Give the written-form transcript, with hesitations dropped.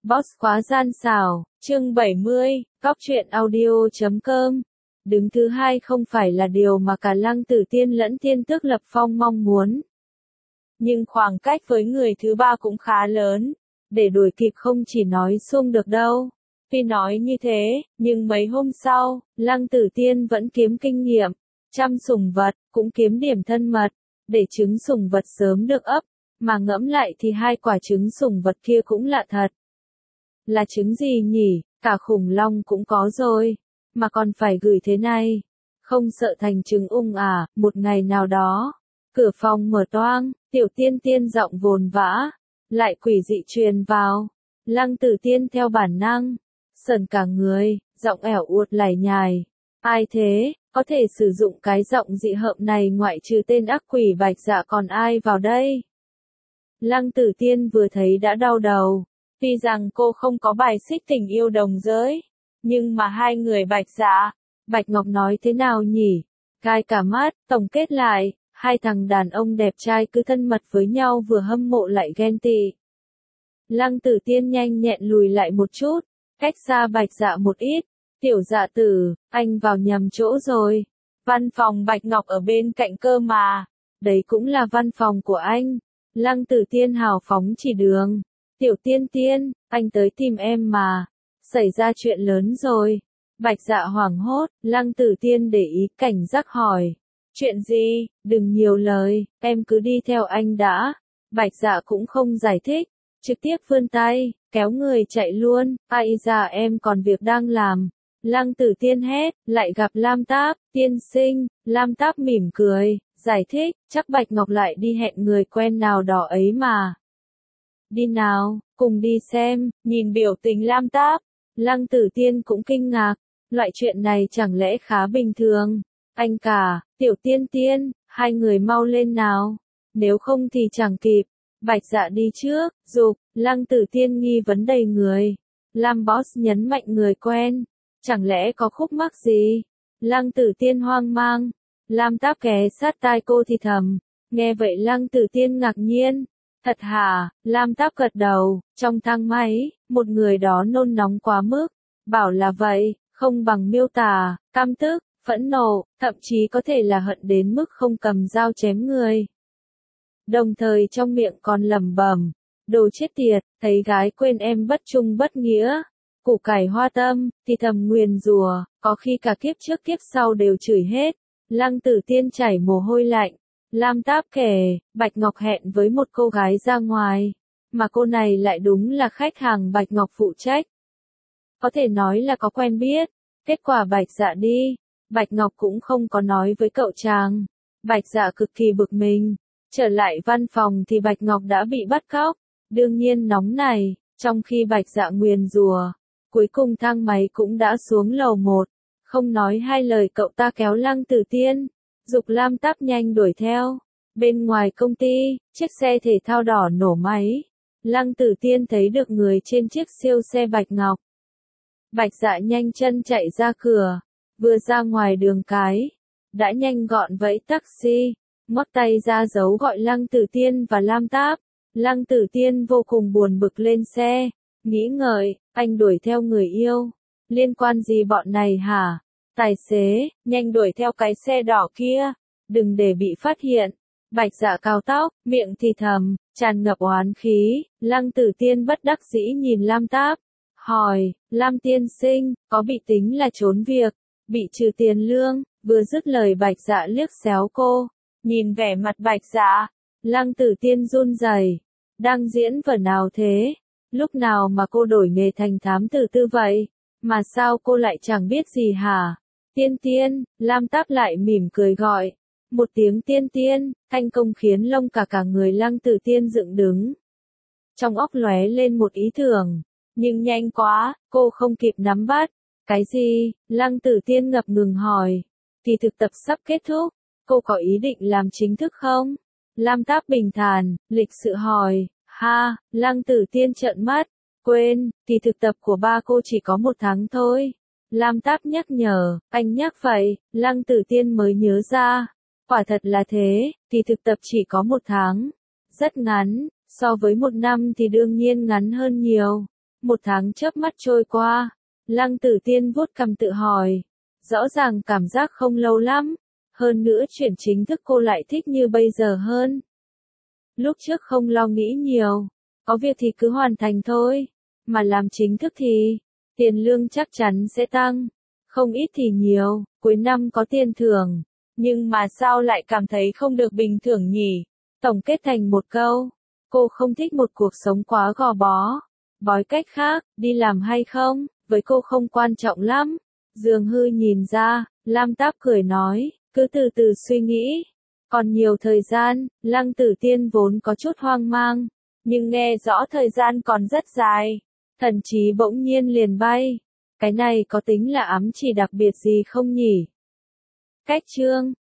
Boss khóa gian xảo, chương 70, Góc truyện audio.com. Đứng thứ hai không phải là điều mà cả Lăng Tử Tiên lẫn Tiên Tước Lập Phong mong muốn. Nhưng khoảng cách với người thứ ba cũng khá lớn, để đuổi kịp không chỉ nói xuông được đâu. Tuy nói như thế, nhưng mấy hôm sau, Lăng Tử Tiên vẫn kiếm kinh nghiệm, chăm sủng vật, cũng kiếm điểm thân mật, để trứng sủng vật sớm được ấp, mà ngẫm lại thì hai quả trứng sủng vật kia cũng lạ thật. Là trứng gì nhỉ, cả khủng long cũng có rồi, mà còn phải gửi thế này. Không sợ thành trứng ung à, một ngày nào đó. Cửa phòng mở toang, Tiểu Tiên Tiên giọng vồn vã, lại quỷ dị truyền vào. Lăng Tử Tiên theo bản năng, sờn cả người, giọng ẻo uột lải nhải. Ai thế, có thể sử dụng cái giọng dị hợm này ngoại trừ tên ác quỷ Bạch Dạ còn ai vào đây? Lăng Tử Tiên vừa thấy đã đau đầu. Tuy rằng cô không có bài xích tình yêu đồng giới, nhưng mà hai người Bạch Dạ, Bạch Ngọc nói thế nào nhỉ? Gai cả mắt, tổng kết lại, hai thằng đàn ông đẹp trai cứ thân mật với nhau vừa hâm mộ lại ghen tị. Lăng Tử Tiên nhanh nhẹn lùi lại một chút, cách xa Bạch Dạ một ít. Tiểu Dạ tử, anh vào nhầm chỗ rồi. Văn phòng Bạch Ngọc ở bên cạnh cơ mà. Đấy cũng là văn phòng của anh. Lăng Tử Tiên hào phóng chỉ đường. Tiểu Tiên Tiên, anh tới tìm em mà. Xảy ra chuyện lớn rồi. Bạch Dạ hoảng hốt, Lăng Tử Tiên để ý cảnh giác hỏi. Chuyện gì, đừng nhiều lời, em cứ đi theo anh đã. Bạch Dạ cũng không giải thích, trực tiếp vươn tay, kéo người chạy luôn. Ai da em còn việc đang làm. Lăng Tử Tiên hét, lại gặp Lam Táp, tiên sinh. Lam Táp mỉm cười, giải thích, chắc Bạch Ngọc lại đi hẹn người quen nào đó ấy mà. Đi nào, cùng đi xem. Nhìn biểu tình Lam Táp, Lăng Tử Tiên cũng kinh ngạc, loại chuyện này chẳng lẽ khá bình thường. Anh cả, Tiểu Tiên Tiên, hai người mau lên nào, nếu không thì chẳng kịp. Bạch Dạ đi trước, giục. Lăng Tử Tiên nghi vấn đầy người. Lam Boss nhấn mạnh người quen, chẳng lẽ có khúc mắc gì? Lăng Tử Tiên hoang mang. Lam Táp ghé sát tai cô thì thầm. Nghe vậy Lăng Tử Tiên ngạc nhiên. Thật hả? Lam Táp gật đầu. Trong thang máy, một người đó nôn nóng quá mức. Bảo là vậy, không bằng miêu tả, căm tức, phẫn nộ, thậm chí có thể là hận đến mức không cầm dao chém người. Đồng thời trong miệng còn lẩm bẩm, đồ chết tiệt, thấy gái quên em bất trung bất nghĩa. Củ cải hoa tâm, thì thầm nguyền rủa, có khi cả kiếp trước kiếp sau đều chửi hết. Lăng Tử Tiên chảy mồ hôi lạnh. Lam Táp kể, Bạch Ngọc hẹn với một cô gái ra ngoài, mà cô này lại đúng là khách hàng Bạch Ngọc phụ trách. Có thể nói là có quen biết. Kết quả Bạch Dạ đi, Bạch Ngọc cũng không có nói với cậu chàng. Bạch Dạ cực kỳ bực mình. Trở lại văn phòng thì Bạch Ngọc đã bị bắt cóc. Đương nhiên nóng này, trong khi Bạch Dạ nguyền rủa, cuối cùng thang máy cũng đã xuống lầu 1. Không nói hai lời cậu ta kéo Lăng Tử Tiên, giục Lam Táp nhanh đuổi theo. Bên ngoài công ty, chiếc xe thể thao đỏ nổ máy. Lăng Tử Tiên thấy được người trên chiếc siêu xe Bạch Ngọc. Bạch Dạ nhanh chân chạy ra cửa, vừa ra ngoài đường cái, đã nhanh gọn vẫy taxi, ngoắc tay ra dấu gọi Lăng Tử Tiên và Lam Táp. Lăng Tử Tiên vô cùng buồn bực lên xe, nghĩ ngợi, anh đuổi theo người yêu, liên quan gì bọn này hả? Tài xế, nhanh đuổi theo cái xe đỏ kia, đừng để bị phát hiện. Bạch Dạ cào tóc, miệng thì thầm, tràn ngập oán khí. Lăng Tử Tiên bất đắc dĩ nhìn Lam Táp, hỏi, Lam tiên sinh, có bị tính là trốn việc, bị trừ tiền lương? Vừa dứt lời Bạch Dạ liếc xéo cô, nhìn vẻ mặt Bạch Dạ, Lăng Tử Tiên run rẩy. Đang diễn vở nào thế? Lúc nào mà cô đổi nghề thành thám tử tư vậy? Mà sao cô lại chẳng biết gì hả? Tiên Tiên, Lam Táp lại mỉm cười gọi. Một tiếng Tiên Tiên, thành công khiến lông cả người Lăng Tử Tiên dựng đứng. Trong óc lóe lên một ý tưởng, nhưng nhanh quá, cô không kịp nắm bắt. Cái gì? Lăng Tử Tiên ngập ngừng hỏi. Thì thực tập sắp kết thúc, cô có ý định làm chính thức không? Lam Táp bình thản, lịch sự hỏi. Ha, Lăng Tử Tiên trợn mắt. Quên, thì thực tập của ba cô chỉ có 1 tháng thôi. Lam Táp nhắc nhở, anh nhắc vậy, Lăng Tử Tiên mới nhớ ra. Quả thật là thế, thì thực tập chỉ có 1 tháng. Rất ngắn, so với 1 năm thì đương nhiên ngắn hơn nhiều. 1 tháng chớp mắt trôi qua, Lăng Tử Tiên vuốt cằm tự hỏi. Rõ ràng cảm giác không lâu lắm, hơn nữa chuyện chính thức cô lại thích như bây giờ hơn. Lúc trước không lo nghĩ nhiều, có việc thì cứ hoàn thành thôi, mà làm chính thức thì, tiền lương chắc chắn sẽ tăng, không ít thì nhiều, cuối năm có tiền thưởng, nhưng mà sao lại cảm thấy không được bình thường nhỉ? Tổng kết thành một câu, cô không thích một cuộc sống quá gò bó. Nói cách khác, đi làm hay không, với cô không quan trọng lắm. Dương Hư nhìn ra, Lam Táp cười nói, cứ từ từ suy nghĩ. Còn nhiều thời gian, Lăng Tử Tiên vốn có chút hoang mang, nhưng nghe rõ thời gian còn rất dài. Thần trí bỗng nhiên liền bay. Cái này có tính là ám chỉ đặc biệt gì không nhỉ? Cách chương